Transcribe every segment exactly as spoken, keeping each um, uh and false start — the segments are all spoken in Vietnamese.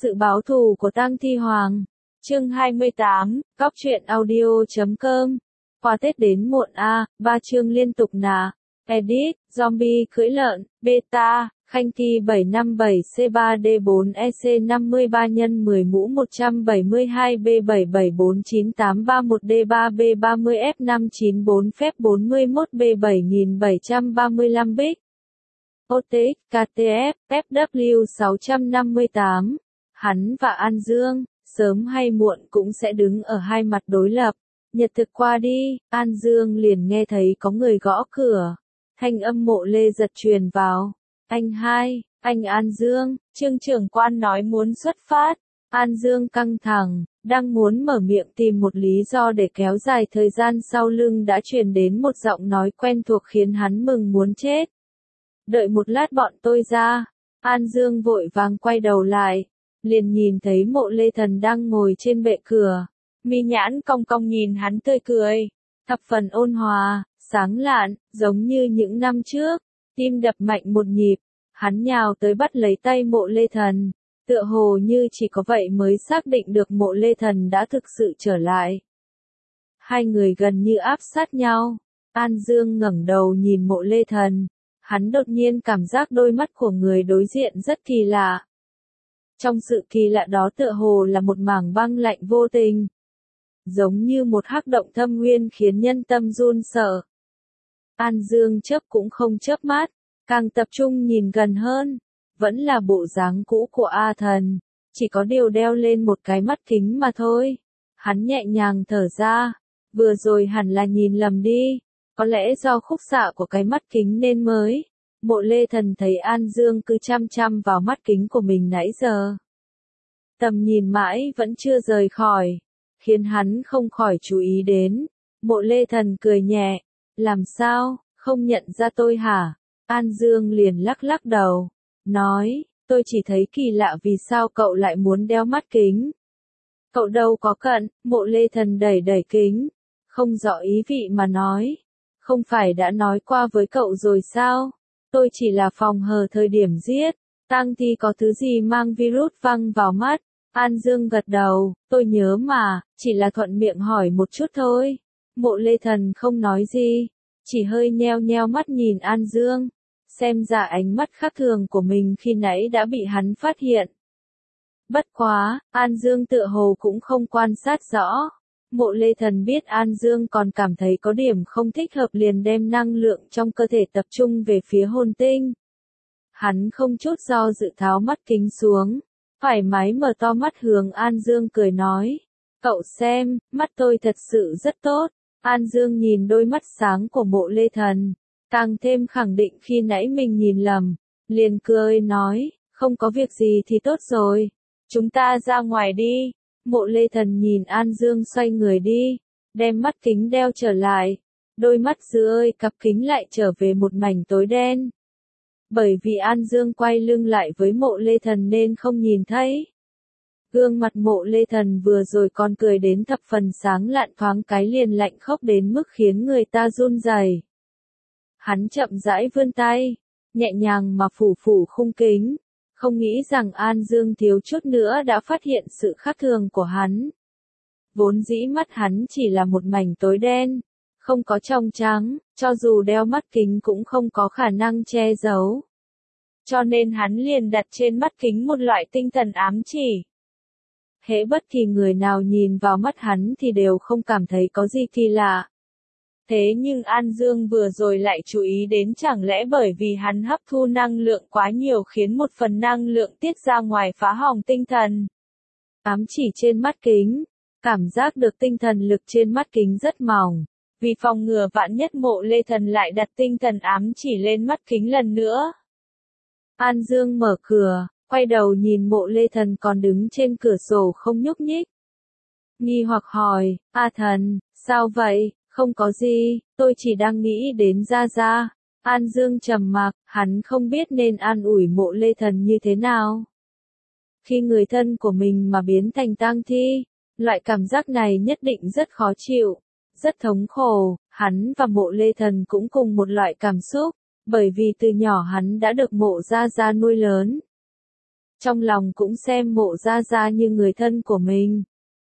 Sự báo thù của Tang Thi Hoàng. Chương hai mươi tám, Cóc truyện audio chấm com. Qua Tết đến muộn a, ba chương liên tục nà. Edit, zombie cưỡi lợn, beta, Khanh Thi bảy năm bảy C ba D bốn E C năm mươi ba nhân mười mũ một trăm bảy mươi hai B bảy bảy bốn chín tám ba một D ba B ba mươi F năm chín bốn phép bốn mươi mốt B bảy bảy ba lăm Big. O T X, K T F, F W sáu năm tám. Hắn và An Dương, sớm hay muộn cũng sẽ đứng ở hai mặt đối lập. Nhật thực qua đi, An Dương liền nghe thấy có người gõ cửa. Thanh âm Mộ Lê Giật truyền vào. Anh hai, anh An Dương, Trương trưởng quan nói muốn xuất phát. An Dương căng thẳng, đang muốn mở miệng tìm một lý do để kéo dài thời gian, sau lưng đã truyền đến một giọng nói quen thuộc khiến hắn mừng muốn chết. Đợi một lát bọn tôi ra. An Dương vội vàng quay đầu lại, liền nhìn thấy Mộ Lê Thần đang ngồi trên bệ cửa. Mi nhãn cong cong nhìn hắn tươi cười, thập phần ôn hòa, sáng lạn, giống như những năm trước. Tim đập mạnh một nhịp, hắn nhào tới bắt lấy tay Mộ Lê Thần, tựa hồ như chỉ có vậy mới xác định được Mộ Lê Thần đã thực sự trở lại. Hai người gần như áp sát nhau. An Dương ngẩng đầu nhìn Mộ Lê Thần, hắn đột nhiên cảm giác đôi mắt của người đối diện rất kỳ lạ. Trong sự kỳ lạ đó tựa hồ là một mảng băng lạnh vô tình, giống như một hắc động thâm nguyên khiến nhân tâm run sợ. An Dương chớp cũng không chớp mắt, càng tập trung nhìn gần hơn, vẫn là bộ dáng cũ của A Thần, chỉ có điều đeo lên một cái mắt kính mà thôi. Hắn nhẹ nhàng thở ra, vừa rồi hẳn là nhìn lầm đi, có lẽ do khúc xạ của cái mắt kính nên mới. Mộ Lê Thần thấy An Dương cứ chăm chăm vào mắt kính của mình nãy giờ. Tầm nhìn mãi vẫn chưa rời khỏi, khiến hắn không khỏi chú ý đến. Mộ Lê Thần cười nhẹ, làm sao, không nhận ra tôi hả? An Dương liền lắc lắc đầu, nói, tôi chỉ thấy kỳ lạ vì sao cậu lại muốn đeo mắt kính. Cậu đâu có cận. Mộ Lê Thần đẩy đẩy kính, không rõ ý vị mà nói, không phải đã nói qua với cậu rồi sao? Tôi chỉ là phòng hờ thời điểm giết, tang thi có thứ gì mang virus văng vào mắt. An Dương gật đầu, tôi nhớ mà, chỉ là thuận miệng hỏi một chút thôi. Mộ Lê Thần không nói gì, chỉ hơi nheo nheo mắt nhìn An Dương, xem ra ánh mắt khác thường của mình khi nãy đã bị hắn phát hiện. Bất quá, An Dương tựa hồ cũng không quan sát rõ. Mộ Lê Thần biết An Dương còn cảm thấy có điểm không thích hợp, liền đem năng lượng trong cơ thể tập trung về phía hồn tinh. Hắn không chút do dự tháo mắt kính xuống, thoải mái mở to mắt hướng An Dương cười nói, cậu xem, mắt tôi thật sự rất tốt. An Dương nhìn đôi mắt sáng của Mộ Lê Thần, càng thêm khẳng định khi nãy mình nhìn lầm, liền cười nói, không có việc gì thì tốt rồi, chúng ta ra ngoài đi. Mộ Lê Thần nhìn An Dương xoay người đi, đem mắt kính đeo trở lại, đôi mắt dưới cặp kính lại trở về một mảnh tối đen. Bởi vì An Dương quay lưng lại với Mộ Lê Thần nên không nhìn thấy. Gương mặt Mộ Lê Thần vừa rồi còn cười đến thập phần sáng lạn, thoáng cái liền lạnh khốc đến mức khiến người ta run rẩy. Hắn chậm rãi vươn tay, nhẹ nhàng mà phủ phủ khung kính, không nghĩ rằng An Dương thiếu chút nữa đã phát hiện sự khác thường của hắn. Vốn dĩ mắt hắn chỉ là một mảnh tối đen, không có trong trắng, cho dù đeo mắt kính cũng không có khả năng che giấu. Cho nên hắn liền đặt trên mắt kính một loại tinh thần ám chỉ. Hễ bất kỳ người nào nhìn vào mắt hắn thì đều không cảm thấy có gì kỳ lạ. Thế nhưng An Dương vừa rồi lại chú ý đến, chẳng lẽ bởi vì hắn hấp thu năng lượng quá nhiều khiến một phần năng lượng tiết ra ngoài phá hỏng tinh thần. Ám chỉ trên mắt kính, cảm giác được tinh thần lực trên mắt kính rất mỏng, vì phòng ngừa vạn nhất Mộ Lê Thần lại đặt tinh thần ám chỉ lên mắt kính lần nữa. An Dương mở cửa, quay đầu nhìn Mộ Lê Thần còn đứng trên cửa sổ không nhúc nhích. Nghi hoặc hỏi, A Thần, sao vậy? Không có gì, tôi chỉ đang nghĩ đến Gia Gia. An Dương trầm mặc, hắn không biết nên an ủi Mộ Lê Thần như thế nào. Khi người thân của mình mà biến thành tang thi, loại cảm giác này nhất định rất khó chịu, rất thống khổ. Hắn và Mộ Lê Thần cũng cùng một loại cảm xúc, bởi vì từ nhỏ hắn đã được Mộ Gia Gia nuôi lớn. trong lòng cũng xem Mộ Gia Gia như người thân của mình.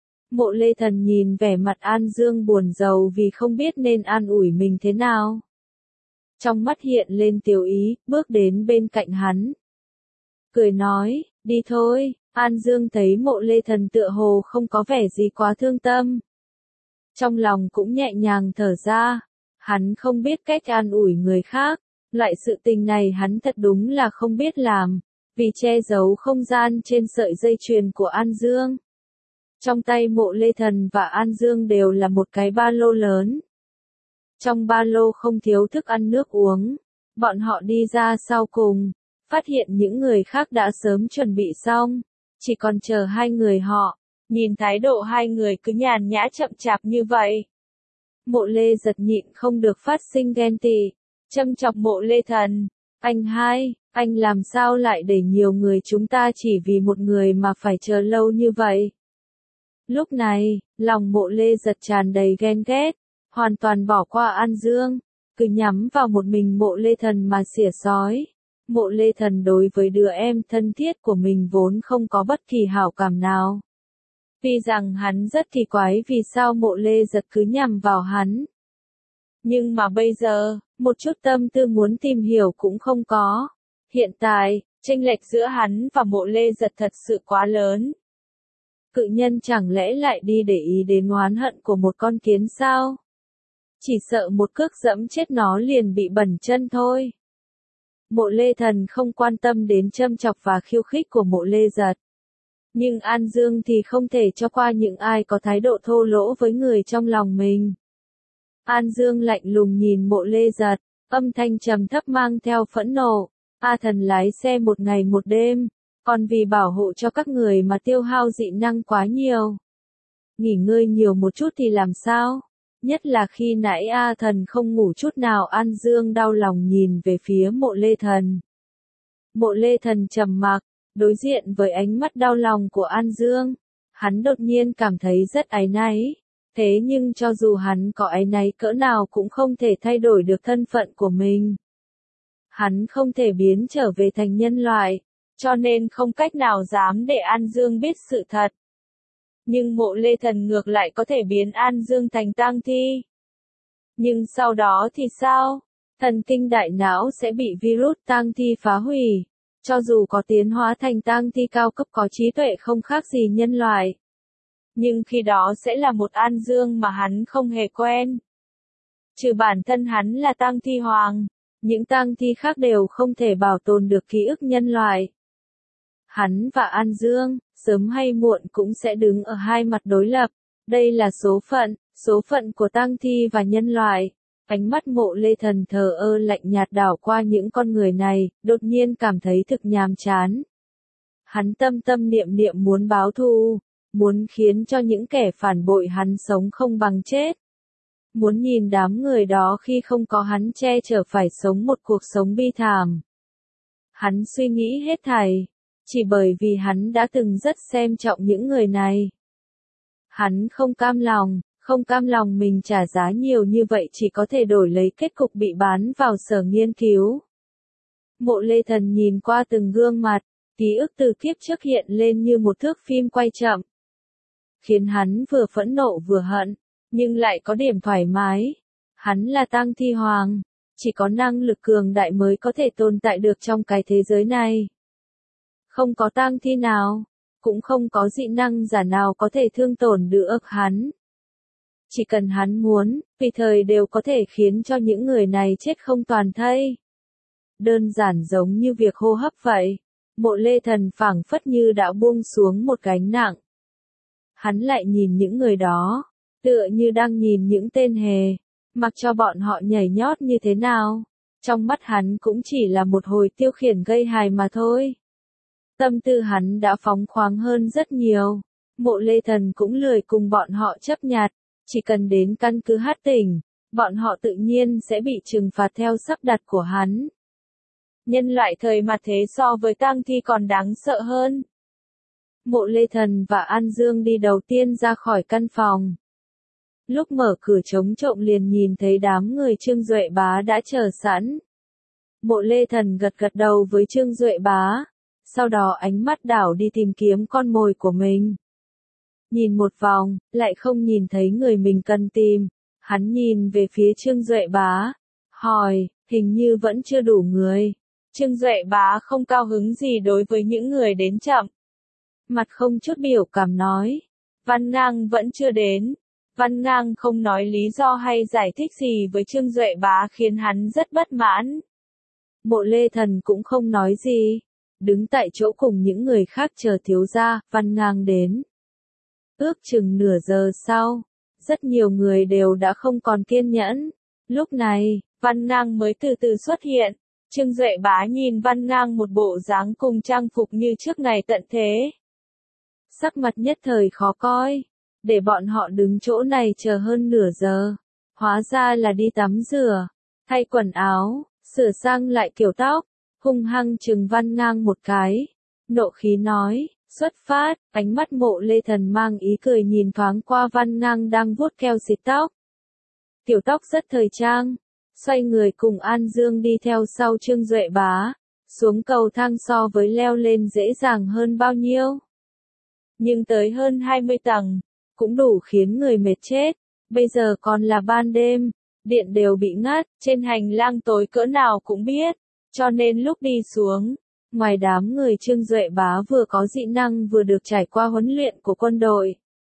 Mộ Lê Thần nhìn vẻ mặt An Dương buồn rầu vì không biết nên an ủi mình thế nào. Trong mắt hiện lên tiểu ý, bước đến bên cạnh hắn. Cười nói, đi thôi. An Dương thấy Mộ Lê Thần tựa hồ không có vẻ gì quá thương tâm. Trong lòng cũng nhẹ nhàng thở ra. Hắn không biết cách an ủi người khác. Loại sự tình này hắn thật đúng là không biết làm. Vì che giấu không gian trên sợi dây chuyền của An Dương. Trong tay Mộ Lê Thần và An Dương đều là một cái ba lô lớn. Trong ba lô không thiếu thức ăn nước uống. Bọn họ đi ra sau cùng. Phát hiện những người khác đã sớm chuẩn bị xong. Chỉ còn chờ hai người họ. Nhìn thái độ hai người cứ nhàn nhã chậm chạp như vậy. Mộ Lê giật nhịn không được phát sinh ghen tị. Châm chọc Mộ Lê Thần. Anh hai, anh làm sao lại để nhiều người chúng ta chỉ vì một người mà phải chờ lâu như vậy? Lúc này, lòng Mộ Lê giật tràn đầy ghen ghét. Hoàn toàn bỏ qua An Dương. Cứ nhắm vào một mình Mộ Lê Thần mà xỉa xói. Mộ Lê Thần đối với đứa em thân thiết của mình vốn không có bất kỳ hảo cảm nào. Vì rằng hắn rất kỳ quái vì sao Mộ Lê giật cứ nhằm vào hắn. Nhưng mà bây giờ, một chút tâm tư muốn tìm hiểu cũng không có. Hiện tại, chênh lệch giữa hắn và Mộ Lê giật thật sự quá lớn. Cự nhân chẳng lẽ lại đi để ý đến oán hận của một con kiến sao? Chỉ sợ một cước dẫm chết nó liền bị bẩn chân thôi. Mộ Lê Thần không quan tâm đến châm chọc và khiêu khích của Mộ Lê giật. Nhưng An Dương thì không thể cho qua những ai có thái độ thô lỗ với người trong lòng mình. An Dương lạnh lùng nhìn Mộ Lê giật, âm thanh trầm thấp mang theo phẫn nộ. A Thần lái xe một ngày một đêm, còn vì bảo hộ cho các người mà tiêu hao dị năng quá nhiều. Nghỉ ngơi nhiều một chút thì làm sao? Nhất là khi nãy A Thần không ngủ chút nào. An Dương đau lòng nhìn về phía Mộ Lê Thần. Mộ Lê Thần trầm mặc, đối diện với ánh mắt đau lòng của An Dương. Hắn đột nhiên cảm thấy rất áy náy. Thế nhưng cho dù hắn có áy náy cỡ nào cũng không thể thay đổi được thân phận của mình. Hắn không thể biến trở về thành nhân loại, cho nên không cách nào dám để An Dương biết sự thật. Nhưng Mộ Lê Thần ngược lại có thể biến An Dương thành tang thi. Nhưng sau đó thì sao? Thần kinh đại não sẽ bị virus tang thi phá hủy. Cho dù có tiến hóa thành tang thi cao cấp có trí tuệ không khác gì nhân loại. Nhưng khi đó sẽ là một An Dương mà hắn không hề quen. Trừ bản thân hắn là tang thi hoàng, những tang thi khác đều không thể bảo tồn được ký ức nhân loại. Hắn và An Dương, sớm hay muộn cũng sẽ đứng ở hai mặt đối lập. Đây là số phận, số phận của tang thi và nhân loại. Ánh mắt Mộ Lê Thần thờ ơ lạnh nhạt đảo qua những con người này, đột nhiên cảm thấy thực nhàm chán. Hắn tâm tâm niệm niệm muốn báo thù, muốn khiến cho những kẻ phản bội hắn sống không bằng chết. Muốn nhìn đám người đó khi không có hắn che chở phải sống một cuộc sống bi thảm. Hắn suy nghĩ hết thảy, chỉ bởi vì hắn đã từng rất xem trọng những người này. Hắn không cam lòng, không cam lòng mình trả giá nhiều như vậy chỉ có thể đổi lấy kết cục bị bán vào sở nghiên cứu. Mộ Lê Thần nhìn qua từng gương mặt, ký ức từ kiếp trước hiện lên như một thước phim quay chậm. Khiến hắn vừa phẫn nộ vừa hận, nhưng lại có điểm thoải mái. Hắn là tang thi hoàng, chỉ có năng lực cường đại mới có thể tồn tại được trong cái thế giới này. Không có tang thi nào, cũng không có dị năng giả nào có thể thương tổn được hắn. Chỉ cần hắn muốn, tùy thời đều có thể khiến cho những người này chết không toàn thây. Đơn giản giống như việc hô hấp vậy. Mộ Lê Thần phảng phất như đã buông xuống một gánh nặng. Hắn lại nhìn những người đó, tựa như đang nhìn những tên hề, mặc cho bọn họ nhảy nhót như thế nào. Trong mắt hắn cũng chỉ là một hồi tiêu khiển gây hài mà thôi. Tâm tư hắn đã phóng khoáng hơn rất nhiều. Mộ Lê Thần cũng lười cùng bọn họ chấp nhặt. Chỉ cần đến căn cứ Hát Tỉnh, bọn họ tự nhiên sẽ bị trừng phạt theo sắp đặt của hắn. Nhân loại thời mặt thế so với tang thi còn đáng sợ hơn. Mộ Lê Thần và An Dương đi đầu tiên ra khỏi căn phòng. Lúc mở cửa trống trộm liền nhìn thấy đám người Trương Duệ Bá đã chờ sẵn. Mộ Lê Thần gật gật đầu với Trương Duệ Bá. sau đó ánh mắt đảo đi tìm kiếm con mồi của mình. Nhìn một vòng, lại không nhìn thấy người mình cần tìm, hắn nhìn về phía Trương Duệ Bá, hỏi, hình như vẫn chưa đủ người. Trương Duệ Bá không cao hứng gì đối với những người đến chậm. Mặt không chút biểu cảm nói, Văn Ngang vẫn chưa đến. Văn Ngang không nói lý do hay giải thích gì với Trương Duệ Bá khiến hắn rất bất mãn. Mộ Lê Thần cũng không nói gì, đứng tại chỗ cùng những người khác chờ thiếu gia, Văn Ngang đến. Ước chừng nửa giờ sau, rất nhiều người đều đã không còn kiên nhẫn. Lúc này, Văn Ngang mới từ từ xuất hiện. Trương Duệ Bá nhìn Văn Ngang một bộ dáng cùng trang phục như trước ngày tận thế. Sắc mặt nhất thời khó coi, để bọn họ đứng chỗ này chờ hơn nửa giờ. Hóa ra là đi tắm rửa, thay quần áo, sửa sang lại kiểu tóc, hung hăng trừng Văn Ngang một cái. Nộ khí nói, xuất phát, ánh mắt Mộ Lê Thần mang ý cười nhìn thoáng qua Văn Ngang đang vuốt keo xịt tóc. Kiểu tóc rất thời trang, xoay người cùng An Dương đi theo sau Trương Duệ Bá, xuống cầu thang so với leo lên dễ dàng hơn bao nhiêu. Nhưng tới hơn hai mươi tầng, cũng đủ khiến người mệt chết, bây giờ còn là ban đêm, điện đều bị ngắt, trên hành lang tối cỡ nào cũng biết, cho nên lúc đi xuống, ngoài đám người Trương Duệ Bá vừa có dị năng vừa được trải qua huấn luyện của quân đội.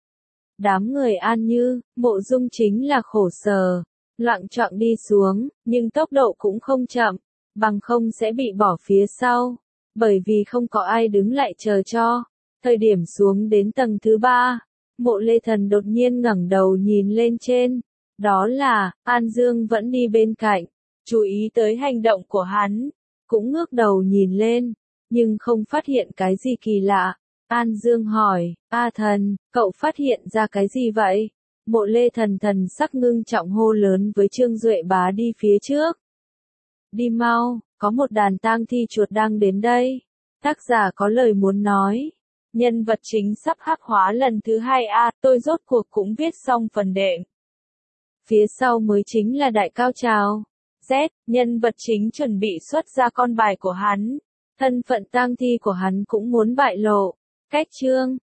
Đám người An Như, Mộ Dung chính là khổ sở, loạng choạng đi xuống, nhưng tốc độ cũng không chậm, bằng không sẽ bị bỏ phía sau, bởi vì không có ai đứng lại chờ cho. Thời điểm xuống đến tầng thứ ba, Mộ Lê Thần đột nhiên ngẩng đầu nhìn lên trên, đó là, An Dương vẫn đi bên cạnh, chú ý tới hành động của hắn, cũng ngước đầu nhìn lên, nhưng không phát hiện cái gì kỳ lạ. An Dương hỏi, A Thần, cậu phát hiện ra cái gì vậy? Mộ Lê Thần thần sắc ngưng trọng hô lớn với Trương Duệ Bá đi phía trước. Đi mau, có một đàn tang thi chuột đang đến đây. Tác giả có lời muốn nói. Nhân vật chính sắp hắc hóa lần thứ hai a, tôi rốt cuộc cũng viết xong phần đệm. Phía sau mới chính là đại cao trào. Z, nhân vật chính chuẩn bị xuất ra con bài của hắn. Thân phận tang thi của hắn cũng muốn bại lộ. Cách chương